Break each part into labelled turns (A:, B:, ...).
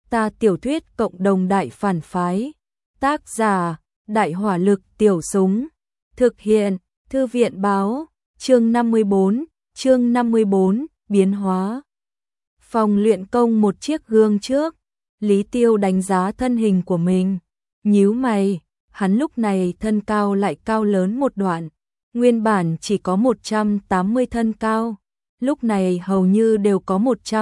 A: Ta tiểu thuyết cộng đồng đại phản phái. Tác giả: Đại hỏa lực tiểu súng. Thực hiện: Thư viện báo. Chương 54, biến hóa. Phòng luyện công một chiếc gương trước, Lý Tiêu đánh giá thân hình của mình, nhíu mày, hắn lúc này thân cao lại cao lớn một đoạn, nguyên bản chỉ có 180 thân cao, lúc này hầu như đều có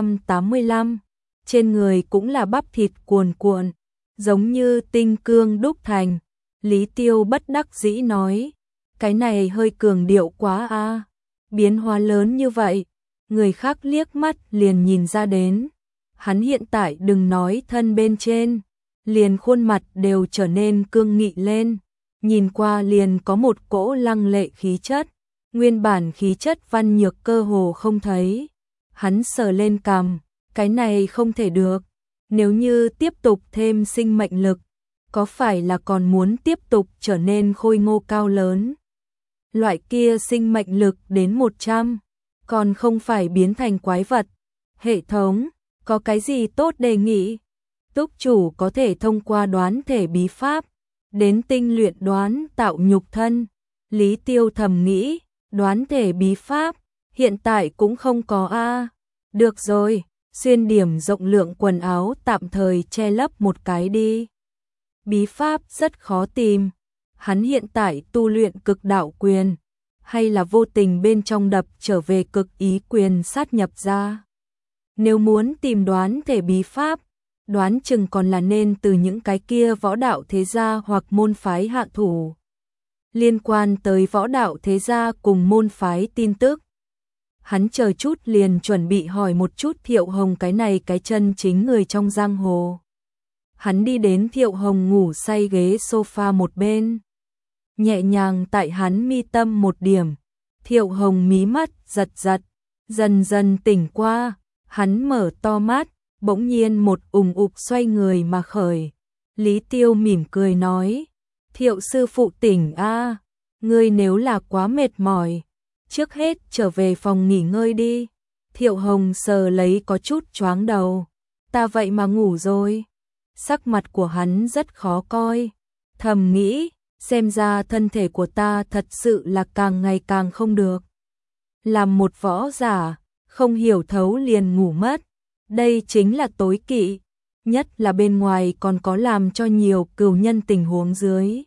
A: 185, trên người cũng là bắp thịt cuồn cuộn, giống như tinh cương đúc thành. Lý Tiêu bất đắc dĩ nói, cái này hơi cường điệu quá a, biến hóa lớn như vậy, người khác liếc mắt liền nhìn ra đến. Hắn hiện tại đừng nói thân bên trên, liền khuôn mặt đều trở nên cương nghị lên, nhìn qua liền có một cỗ lăng lệ khí chất, nguyên bản khí chất văn nhược cơ hồ không thấy. Hắn sờ lên cằm, cái này không thể được, nếu như tiếp tục thêm sinh mệnh lực, có phải là còn muốn tiếp tục trở nên khôi ngô cao lớn? Loại kia sinh mệnh lực đến 100, còn không phải biến thành quái vật. Hệ thống, có cái gì tốt đề nghị? Túc chủ có thể thông qua đoán thể bí pháp, đến tinh luyện đoán tạo nhục thân. Lý Tiêu thầm nghĩ, đoán thể bí pháp, hiện tại cũng không có a. Được rồi, xuyên điểm rộng lượng quần áo tạm thời che lấp một cái đi. Bí pháp rất khó tìm, hắn hiện tại tu luyện cực đạo quyền, hay là vô tình bên trong đập trở về cực ý quyền sát nhập ra. Nếu muốn tìm đoán thể bí pháp, đoán chừng còn là nên từ những cái kia võ đạo thế gia hoặc môn phái hạ thủ. Liên quan tới võ đạo thế gia cùng môn phái tin tức, hắn chờ chút liền chuẩn bị hỏi một chút Thiệu Hồng cái này cái chân chính người trong giang hồ. Hắn đi đến Thiệu Hồng ngủ say ghế sofa một bên, nhẹ nhàng tại hắn mi tâm một điểm. Thiệu Hồng mí mắt giật giật, dần dần tỉnh qua, hắn mở to mắt, bỗng nhiên một ùng ục xoay người mà khởi. Lý Tiêu mỉm cười nói, Thiệu sư phụ tỉnh a, ngươi nếu là quá mệt mỏi, trước hết trở về phòng nghỉ ngơi đi. Thiệu Hồng sờ lấy có chút choáng đầu, ta vậy mà ngủ rồi. Sắc mặt của hắn rất khó coi, thầm nghĩ, xem ra thân thể của ta thật sự là càng ngày càng không được. Làm một võ giả, không hiểu thấu liền ngủ mất, đây chính là tối kỵ, nhất là bên ngoài còn có làm cho nhiều cừu nhân tình huống dưới.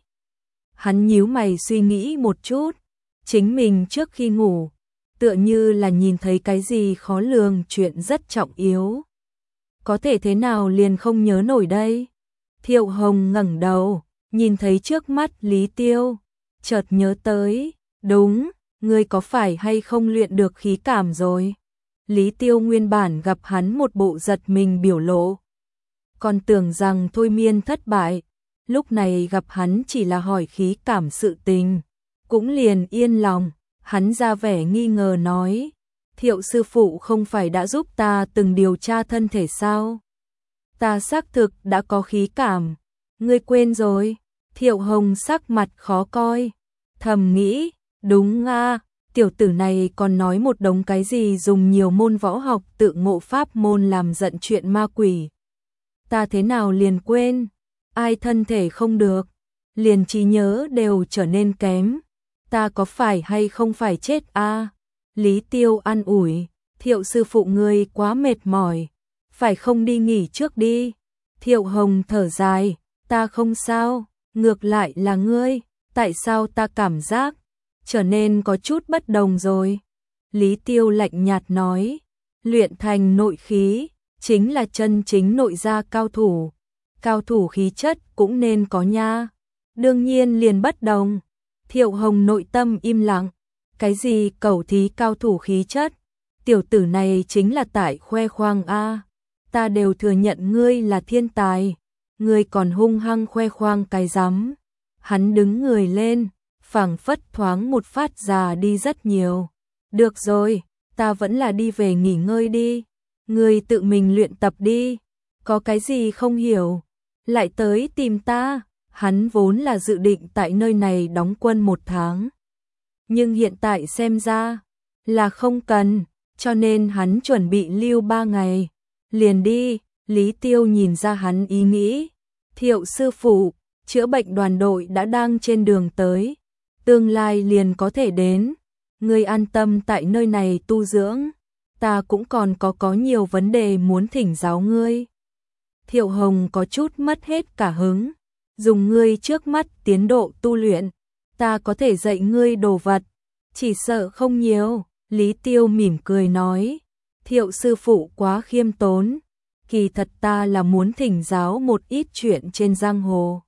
A: Hắn nhíu mày suy nghĩ một chút, chính mình trước khi ngủ, tựa như là nhìn thấy cái gì khó lường chuyện rất trọng yếu. Có thể thế nào liền không nhớ nổi đây? Thiệu Hồng ngẩng đầu, nhìn thấy trước mắt Lý Tiêu, chợt nhớ tới, đúng, ngươi có phải hay không luyện được khí cảm rồi? Lý Tiêu nguyên bản gặp hắn một bộ giật mình biểu lộ, còn tưởng rằng thôi miên thất bại, lúc này gặp hắn chỉ là hỏi khí cảm sự tình, cũng liền yên lòng. Hắn ra vẻ nghi ngờ nói, Thiệu sư phụ không phải đã giúp ta từng điều tra thân thể sao? Ta xác thực đã có khí cảm, ngươi quên rồi. Thiệu Hồng sắc mặt khó coi, thầm nghĩ, đúng a, tiểu tử này còn nói một đống cái gì dùng nhiều môn võ học tự ngộ pháp môn làm giận chuyện ma quỷ. Ta thế nào liền quên, ai thân thể không được, liền trí nhớ đều trở nên kém. Ta có phải hay không phải chết a? Lý Tiêu an ủi, Thiệu sư phụ ngươi quá mệt mỏi, phải không đi nghỉ trước đi. Thiệu Hồng thở dài, ta không sao, ngược lại là ngươi, tại sao ta cảm giác trở nên có chút bất đồng rồi? Lý Tiêu lạnh nhạt nói, luyện thành nội khí, chính là chân chính nội gia cao thủ khí chất cũng nên có nha, đương nhiên liền bất đồng. Thiệu Hồng nội tâm im lặng, cái gì cẩu thí cao thủ khí chất, tiểu tử này chính là tại khoe khoang a, ta đều thừa nhận ngươi là thiên tài, ngươi còn hung hăng khoe khoang cái rắm. Hắn đứng người lên, phảng phất thoáng một phát già đi rất nhiều. Được rồi, ta vẫn là đi về nghỉ ngơi đi, ngươi tự mình luyện tập đi, có cái gì không hiểu, lại tới tìm ta. Hắn vốn là dự định tại nơi này đóng quân 1 tháng. Nhưng hiện tại xem ra là không cần, cho nên hắn chuẩn bị lưu 3 ngày. Liền đi, Lý Tiêu nhìn ra hắn ý nghĩ. Thiệu sư phụ, chữa bệnh đoàn đội đã đang trên đường tới, tương lai liền có thể đến. Ngươi an tâm tại nơi này tu dưỡng, ta cũng còn có nhiều vấn đề muốn thỉnh giáo ngươi. Thiệu Hồng có chút mất hết cả hứng. Dùng ngươi trước mắt tiến độ tu luyện, ta có thể dạy ngươi đồ vật, chỉ sợ không nhiều. Lý Tiêu mỉm cười nói, Thiệu sư phụ quá khiêm tốn, kỳ thật ta là muốn thỉnh giáo một ít chuyện trên giang hồ.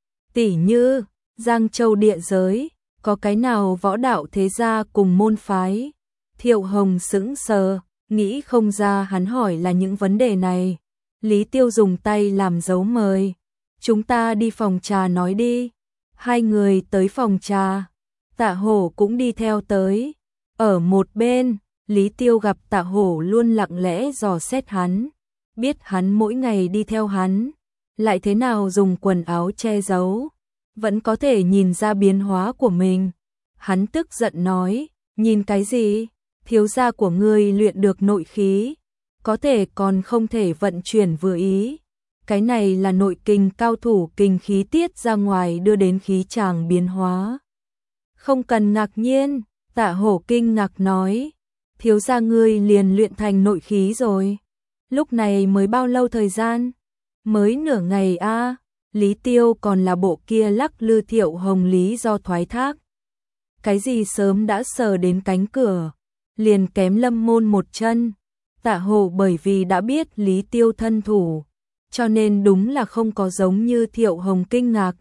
A: Tỉ như, Giang Châu địa giới, có cái nào võ đạo thế gia cùng môn phái? Thiệu Hồng sững sờ, nghĩ không ra hắn hỏi là những vấn đề này. Lý Tiêu dùng tay làm dấu mời. Chúng ta đi phòng trà nói đi. Hai người tới phòng trà. Tạ Hổ cũng đi theo tới. Ở một bên, Lý Tiêu gặp Tạ Hổ luôn lặng lẽ dò xét hắn. Biết hắn mỗi ngày đi theo hắn, lại thế nào dùng quần áo che giấu, vẫn có thể nhìn ra biến hóa của mình. Hắn tức giận nói, nhìn cái gì? Thiếu gia của ngươi luyện được nội khí, có thể còn không thể vận chuyển vừa ý. Cái này là nội kinh cao thủ kinh khí tiết ra ngoài đưa đến khí tràng biến hóa. Không cần ngạc nhiên, Tạ Hổ kinh ngạc nói, thiếu gia ngươi liền luyện thành nội khí rồi. Lúc này mới bao lâu thời gian? Mới nửa ngày a. Lý Tiêu còn là bộ kia lắc lư Thiệu Hồng lý do thoái thác. Cái gì sớm đã sờ đến cánh cửa, liền kém Lâm Môn một chân. Tạ Hổ bởi vì đã biết Lý Tiêu thân thủ, cho nên đúng là không có giống như Thiệu Hồng kinh ngạc.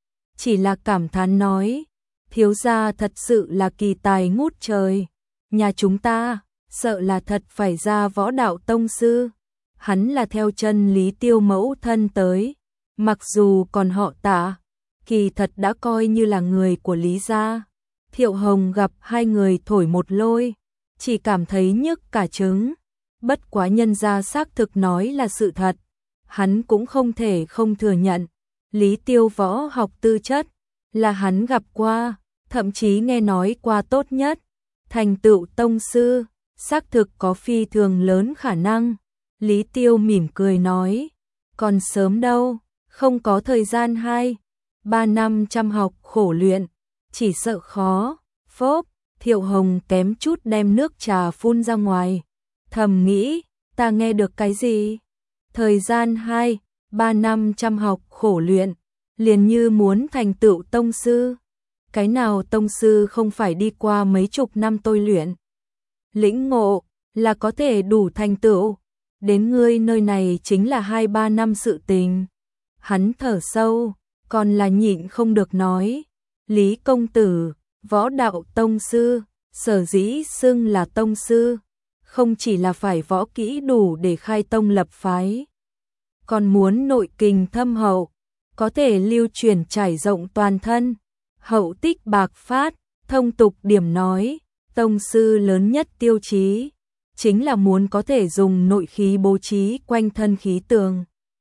A: Chỉ là cảm thán nói, thiếu gia thật sự là kỳ tài ngút trời. Nhà chúng ta, sợ là thật phải ra võ đạo tông sư. Hắn là theo chân Lý Tiêu mẫu thân tới, mặc dù còn họ Tạ, kỳ thật đã coi như là người của Lý gia. Thiệu Hồng gặp hai người thổi một lôi, chỉ cảm thấy nhức cả trứng. Bất quá nhân gia xác thực nói là sự thật, hắn cũng không thể không thừa nhận. Lý Tiêu võ học tư chất là hắn gặp qua, thậm chí nghe nói qua tốt nhất. Thành tựu tông sư, xác thực có phi thường lớn khả năng. Lý Tiêu mỉm cười nói, còn sớm đâu, không có thời gian 2-3 năm chăm học khổ luyện, chỉ sợ khó. Phốp, Thiệu Hồng kém chút đem nước trà phun ra ngoài. Thầm nghĩ, ta nghe được cái gì? Thời gian 2-3 năm chăm học khổ luyện, liền như muốn thành tựu tông sư. Cái nào tông sư không phải đi qua mấy chục năm tôi luyện? Lĩnh ngộ là có thể đủ thành tựu. Đến ngươi nơi này chính là 2-3 năm sự tình. Hắn thở sâu, còn là nhịn không được nói. Lý công tử, võ đạo tông sư, sở dĩ xưng là tông sư, không chỉ là phải võ kỹ đủ để khai tông lập phái, còn muốn nội kinh thâm hậu, có thể lưu truyền trải rộng toàn thân, hậu tích bạc phát. Thông tục điểm nói, tông sư lớn nhất tiêu chí chính là muốn có thể dùng nội khí bố trí quanh thân khí tường.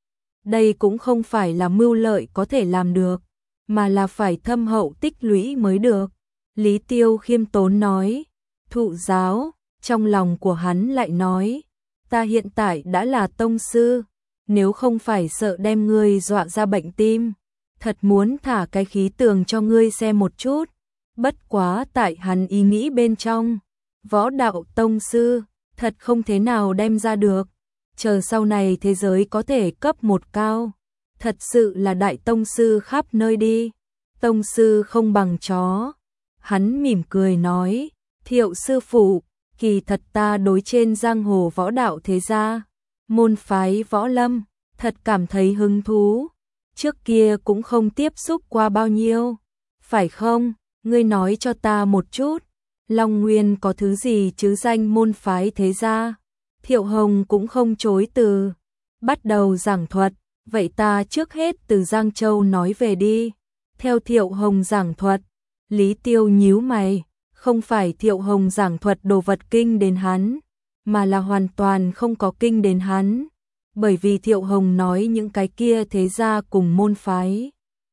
A: Đây cũng không phải là mưu lợi có thể làm được, mà là phải thâm hậu tích lũy mới được. Lý Tiêu khiêm tốn nói, thụ giáo. Trong lòng của hắn lại nói, ta hiện tại đã là tông sư, nếu không phải sợ đem ngươi dọa ra bệnh tim, thật muốn thả cái khí tường cho ngươi xem một chút. Bất quá tại hắn ý nghĩ bên trong, võ đạo tông sư, thật không thế nào đem ra được. Chờ sau này thế giới có thể cấp một cao, thật sự là đại tông sư khắp nơi đi. Tông sư không bằng chó. Hắn mỉm cười nói, Thiệu sư phụ, kỳ thật ta đối trên giang hồ võ đạo thế gia, môn phái võ lâm, thật cảm thấy hứng thú. Trước kia cũng không tiếp xúc qua bao nhiêu. Phải không? Ngươi nói cho ta một chút, Long Nguyên có thứ gì chứ danh môn phái thế gia? Thiệu Hồng cũng không chối từ, bắt đầu giảng thuật. Vậy ta trước hết từ Giang Châu nói về đi. Theo Thiệu Hồng giảng thuật, Lý Tiêu nhíu mày, không phải Thiệu Hồng giảng thuật đồ vật kinh đến hắn, mà là hoàn toàn không có kinh đến hắn. Bởi vì Thiệu Hồng nói những cái kia thế gia cùng môn phái,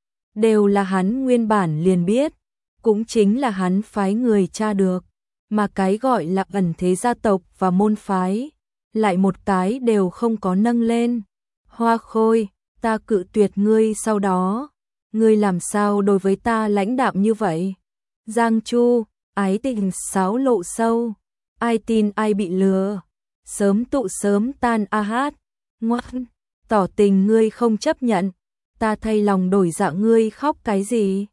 A: đều là hắn nguyên bản liền biết, cũng chính là hắn phái người tra được. Mà cái gọi là ẩn thế gia tộc và môn phái, lại một cái đều không có nâng lên. Hoa Khôi, ta cự tuyệt ngươi sau đó. Ngươi làm sao đối với ta lãnh đạm như vậy? Giang Chu, ái tình xáo lộ sâu. Ai tin ai bị lừa. Sớm tụ sớm tan a hát. Ngoan, tỏ tình ngươi không chấp nhận. Ta thay lòng đổi dạ ngươi khóc cái gì?